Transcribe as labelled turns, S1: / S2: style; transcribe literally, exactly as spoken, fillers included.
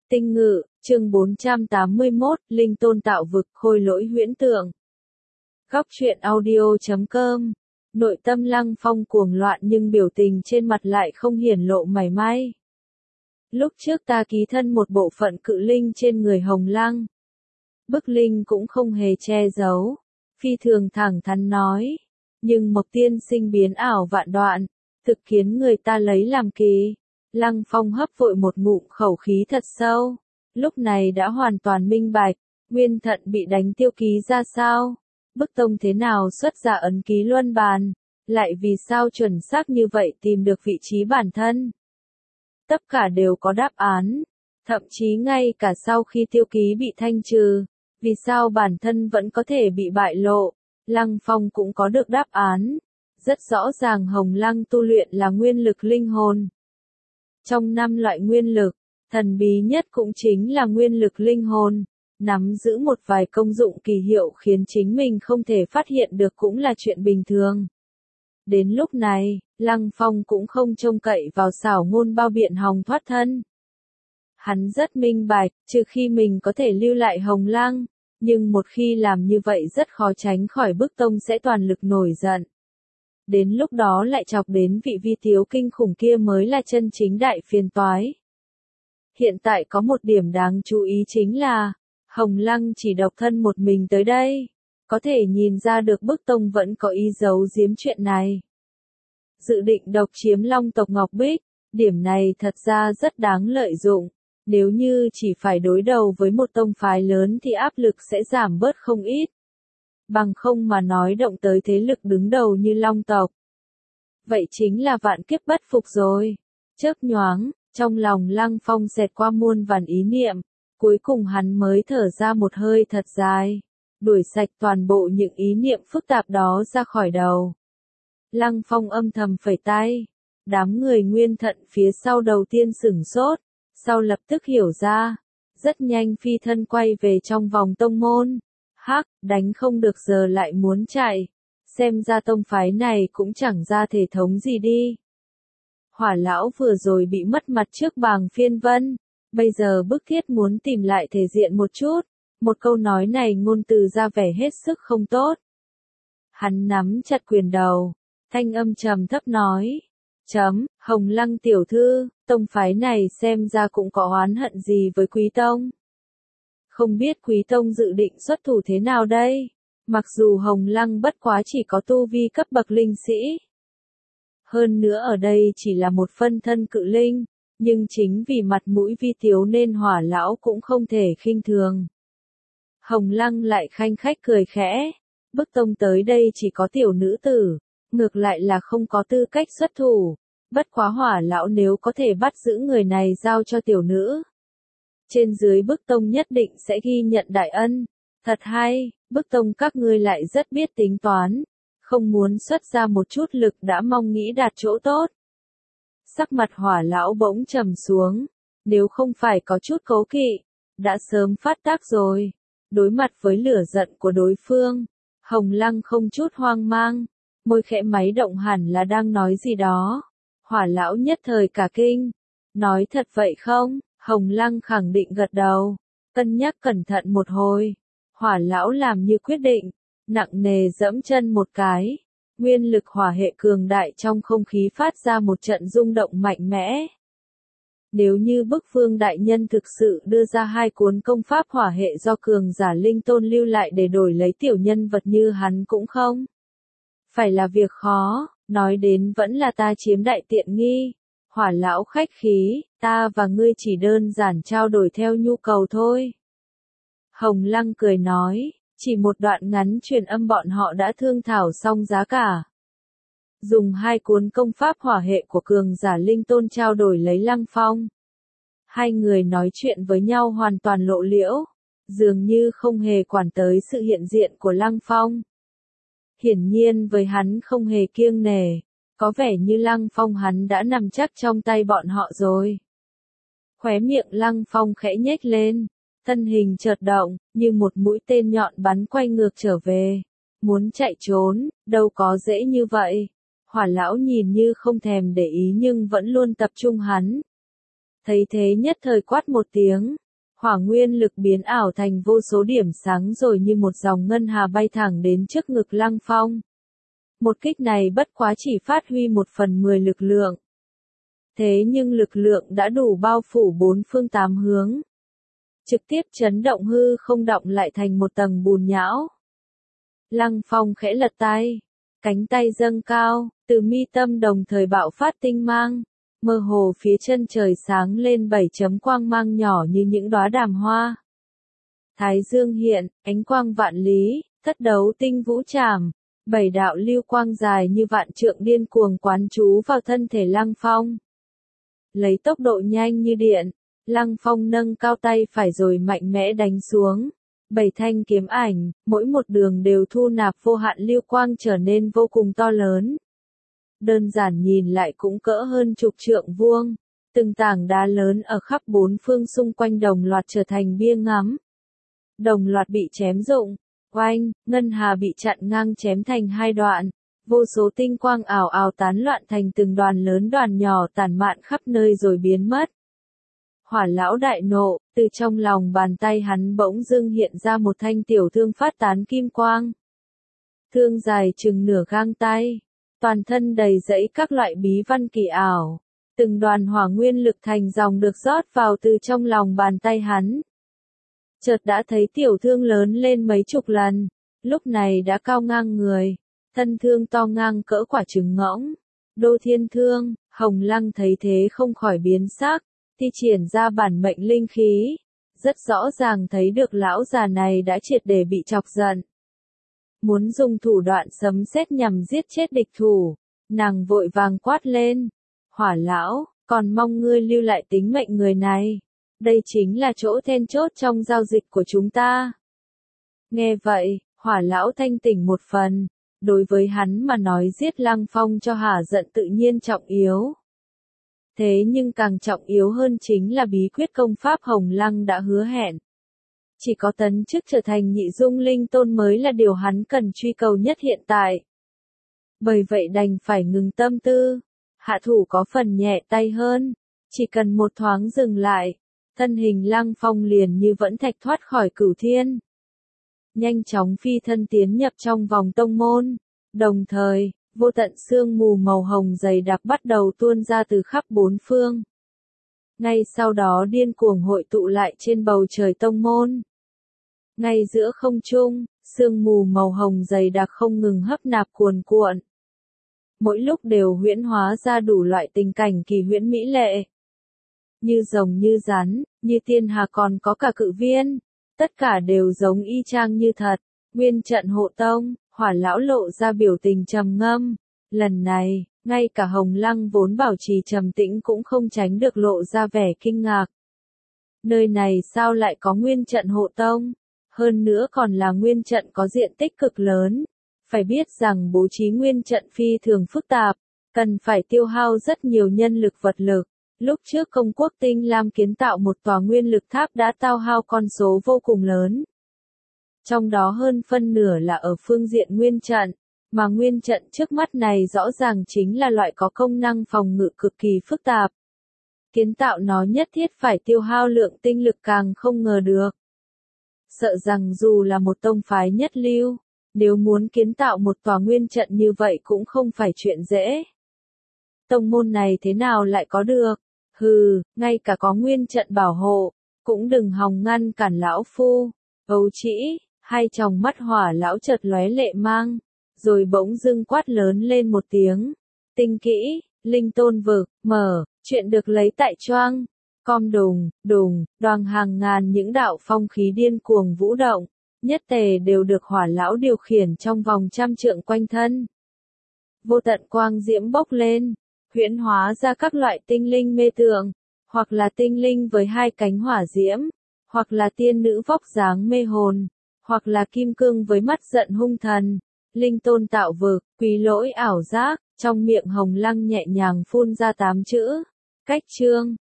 S1: Tinh ngự, chương bốn trăm tám mươi mốt, Linh tôn tạo vực, khôi lỗi huyễn tượng. Góc truyện audio chấm com. Nội tâm Lăng Phong cuồng loạn nhưng biểu tình trên mặt lại không hiển lộ mảy may. Lúc trước ta ký thân một bộ phận cự linh trên người Hồng Lăng. Bức linh cũng không hề che giấu. Phi thường thẳng thắn nói. Nhưng Mộc tiên sinh biến ảo vạn đoạn, thực khiến người ta lấy làm kỳ. Lăng Phong hấp vội một ngụm khẩu khí thật sâu. Lúc này đã hoàn toàn minh bạch. Nguyên Thận bị đánh tiêu ký ra sao? Bức tông thế nào xuất ra ấn ký luân bàn? Lại vì sao chuẩn xác như vậy tìm được vị trí bản thân? Tất cả đều có đáp án. Thậm chí ngay cả sau khi tiêu ký bị thanh trừ, vì sao bản thân vẫn có thể bị bại lộ? Lăng Phong cũng có được đáp án. Rất rõ ràng Hồng Lăng tu luyện là nguyên lực linh hồn. Trong năm loại nguyên lực, thần bí nhất cũng chính là nguyên lực linh hồn. Nắm giữ một vài công dụng kỳ hiệu khiến chính mình không thể phát hiện được cũng là chuyện bình thường. Đến lúc này, Lăng Phong cũng không trông cậy vào xảo ngôn bao biện hòng thoát thân. Hắn rất minh bạch, trừ khi mình có thể lưu lại Hồng Lăng, nhưng một khi làm như vậy rất khó tránh khỏi bức tông sẽ toàn lực nổi giận. Đến lúc đó lại chọc đến vị vi thiếu kinh khủng kia mới là chân chính đại phiền toái. Hiện tại có một điểm đáng chú ý chính là, Hồng Lăng chỉ độc thân một mình tới đây. Có thể nhìn ra được bức tông vẫn có ý giấu giếm chuyện này. Dự định độc chiếm Long tộc Ngọc Bích, điểm này thật ra rất đáng lợi dụng. Nếu như chỉ phải đối đầu với một tông phái lớn thì áp lực sẽ giảm bớt không ít. Bằng không mà nói động tới thế lực đứng đầu như Long tộc. Vậy chính là vạn kiếp bất phục rồi. Chớp nhoáng, trong lòng Lăng Phong xẹt qua muôn vàn ý niệm, cuối cùng hắn mới thở ra một hơi thật dài, đuổi sạch toàn bộ những ý niệm phức tạp đó ra khỏi đầu. Lăng Phong âm thầm phẩy tay, đám người Nguyên Thận phía sau đầu tiên sửng sốt, sau lập tức hiểu ra, rất nhanh phi thân quay về trong vòng tông môn. Hắc, đánh không được giờ lại muốn chạy, xem ra tông phái này cũng chẳng ra thể thống gì đi. Hỏa lão vừa rồi bị mất mặt trước Bàng Phiên Vân, bây giờ bức thiết muốn tìm lại thể diện một chút, một câu nói này ngôn từ ra vẻ hết sức không tốt. Hắn nắm chặt quyền đầu, thanh âm trầm thấp nói, chấm, Hồng Lăng tiểu thư, tông phái này xem ra cũng có oán hận gì với Quý Tông. Không biết Quý Tông dự định xuất thủ thế nào đây? Mặc dù Hồng Lăng bất quá chỉ có tu vi cấp bậc linh sĩ. Hơn nữa ở đây chỉ là một phân thân cự linh, nhưng chính vì mặt mũi vi thiếu nên Hỏa lão cũng không thể khinh thường. Hồng Lăng lại khanh khách cười khẽ, bức tông tới đây chỉ có tiểu nữ tử, ngược lại là không có tư cách xuất thủ. Bất quá Hỏa lão nếu có thể bắt giữ người này giao cho tiểu nữ, trên dưới bức tông nhất định sẽ ghi nhận đại ân. Thật hay, bức tông các ngươi lại rất biết tính toán, không muốn xuất ra một chút lực đã mong nghĩ đạt chỗ tốt. Sắc mặt Hỏa lão bỗng trầm xuống, nếu không phải có chút cố kỵ, đã sớm phát tác rồi. Đối mặt với lửa giận của đối phương, Hồng Lăng không chút hoang mang, môi khẽ máy động hẳn là đang nói gì đó. Hỏa lão nhất thời cả kinh, nói thật vậy không? Hồng Lăng khẳng định gật đầu, cân nhắc cẩn thận một hồi. Hỏa lão làm như quyết định, nặng nề dẫm chân một cái. Nguyên lực hỏa hệ cường đại trong không khí phát ra một trận rung động mạnh mẽ. Nếu như bức phương đại nhân thực sự đưa ra hai cuốn công pháp hỏa hệ do cường giả linh tôn lưu lại để đổi lấy tiểu nhân vật như hắn cũng không phải là việc khó, nói đến vẫn là ta chiếm đại tiện nghi. Hỏa lão khách khí, ta và ngươi chỉ đơn giản trao đổi theo nhu cầu thôi. Hồng Lăng cười nói, chỉ một đoạn ngắn truyền âm bọn họ đã thương thảo xong giá cả. Dùng hai cuốn công pháp hỏa hệ của cường giả linh tôn trao đổi lấy Lăng Phong. Hai người nói chuyện với nhau hoàn toàn lộ liễu, dường như không hề quản tới sự hiện diện của Lăng Phong. Hiển nhiên với hắn không hề kiêng nể. Có vẻ như Lăng Phong hắn đã nằm chắc trong tay bọn họ rồi. Khóe miệng Lăng Phong khẽ nhếch lên, thân hình chợt động, như một mũi tên nhọn bắn quay ngược trở về. Muốn chạy trốn, đâu có dễ như vậy. Hỏa lão nhìn như không thèm để ý nhưng vẫn luôn tập trung hắn. Thấy thế nhất thời quát một tiếng, hỏa nguyên lực biến ảo thành vô số điểm sáng rồi như một dòng ngân hà bay thẳng đến trước ngực Lăng Phong. Một kích này bất quá chỉ phát huy một phần mười lực lượng. Thế nhưng lực lượng đã đủ bao phủ bốn phương tám hướng. Trực tiếp chấn động hư không động lại thành một tầng bùn nhão. Lăng Phong khẽ lật tay, cánh tay dâng cao, từ mi tâm đồng thời bạo phát tinh mang, mơ hồ phía chân trời sáng lên bảy chấm quang mang nhỏ như những đóa đàm hoa. Thái dương hiện, ánh quang vạn lý, thất đấu tinh vũ trảm, bảy đạo lưu quang dài như vạn trượng điên cuồng quán trú vào thân thể Lăng Phong. Lấy tốc độ nhanh như điện, Lăng Phong nâng cao tay phải rồi mạnh mẽ đánh xuống. Bảy thanh kiếm ảnh, mỗi một đường đều thu nạp vô hạn lưu quang trở nên vô cùng to lớn. Đơn giản nhìn lại cũng cỡ hơn chục trượng vuông. Từng tảng đá lớn ở khắp bốn phương xung quanh đồng loạt trở thành bia ngắm. Đồng loạt bị chém rụng, oanh, ngân hà bị chặn ngang chém thành hai đoạn. Vô số tinh quang ảo ảo tán loạn thành từng đoàn lớn đoàn nhỏ tản mạn khắp nơi rồi biến mất. Hỏa lão đại nộ, từ trong lòng bàn tay hắn bỗng dưng hiện ra một thanh tiểu thương phát tán kim quang. Thương dài chừng nửa gang tay, toàn thân đầy rẫy các loại bí văn kỳ ảo. Từng đoàn hỏa nguyên lực thành dòng được rót vào từ trong lòng bàn tay hắn. Chợt đã thấy tiểu thương lớn lên mấy chục lần, lúc này đã cao ngang người, thân thương to ngang cỡ quả trứng ngỗng. Đô thiên thương, Hồng Lăng thấy thế không khỏi biến sắc, thi triển ra bản mệnh linh khí, rất rõ ràng thấy được lão già này đã triệt để bị chọc giận. Muốn dùng thủ đoạn sấm sét nhằm giết chết địch thủ, nàng vội vàng quát lên, hỏa lão, còn mong ngươi lưu lại tính mệnh người này, đây chính là chỗ then chốt trong giao dịch của chúng ta. Nghe vậy, hỏa lão thanh tỉnh một phần, đối với hắn mà nói giết Lăng Phong cho hả giận tự nhiên trọng yếu. Thế nhưng càng trọng yếu hơn chính là bí quyết công pháp Hồng Lăng đã hứa hẹn. Chỉ có tấn chức trở thành nhị dung linh tôn mới là điều hắn cần truy cầu nhất hiện tại. Bởi vậy đành phải ngừng tâm tư, hạ thủ có phần nhẹ tay hơn, chỉ cần một thoáng dừng lại, thân hình Lăng Phong liền như vẫn thạch thoát khỏi cửu thiên. Nhanh chóng phi thân tiến nhập trong vòng tông môn, đồng thời, vô tận sương mù màu hồng dày đặc bắt đầu tuôn ra từ khắp bốn phương. Ngay sau đó điên cuồng hội tụ lại trên bầu trời tông môn. Ngay giữa không trung, sương mù màu hồng dày đặc không ngừng hấp nạp cuồn cuộn. Mỗi lúc đều huyễn hóa ra đủ loại tình cảnh kỳ huyễn mỹ lệ. Như rồng như rắn, như tiên hà còn có cả cự viên. Tất cả đều giống y chang như thật. Nguyên trận hộ tông, hỏa lão lộ ra biểu tình trầm ngâm. Lần này, ngay cả Hồng Lăng vốn bảo trì trầm tĩnh cũng không tránh được lộ ra vẻ kinh ngạc. Nơi này sao lại có nguyên trận hộ tông? Hơn nữa còn là nguyên trận có diện tích cực lớn. Phải biết rằng bố trí nguyên trận phi thường phức tạp, cần phải tiêu hao rất nhiều nhân lực vật lực. Lúc trước công quốc Tinh Lam kiến tạo một tòa nguyên lực tháp đã tiêu hao con số vô cùng lớn. Trong đó hơn phân nửa là ở phương diện nguyên trận, mà nguyên trận trước mắt này rõ ràng chính là loại có công năng phòng ngự cực kỳ phức tạp. Kiến tạo nó nhất thiết phải tiêu hao lượng tinh lực càng không ngờ được. Sợ rằng dù là một tông phái nhất lưu, nếu muốn kiến tạo một tòa nguyên trận như vậy cũng không phải chuyện dễ. Tông môn này thế nào lại có được? Hừ, ngay cả có nguyên trận bảo hộ, cũng đừng hòng ngăn cản lão phu. Ấu Trĩ, hai tròng mắt hỏa lão chợt lóe lệ mang, rồi bỗng dưng quát lớn lên một tiếng. Tinh kỹ, linh tôn vực, mở, chuyện được lấy tại choang. Com đùng, đùng, đoàn hàng ngàn những đạo phong khí điên cuồng vũ động, nhất tề đều được hỏa lão điều khiển trong vòng trăm trượng quanh thân. Vô tận quang diễm bốc lên, huyễn hóa ra các loại tinh linh mê tượng, hoặc là tinh linh với hai cánh hỏa diễm, hoặc là tiên nữ vóc dáng mê hồn, hoặc là kim cương với mắt giận hung thần. Linh tôn tạo vực, quý lỗi ảo giác, trong miệng Hồng Lăng nhẹ nhàng phun ra tám chữ, cách chương.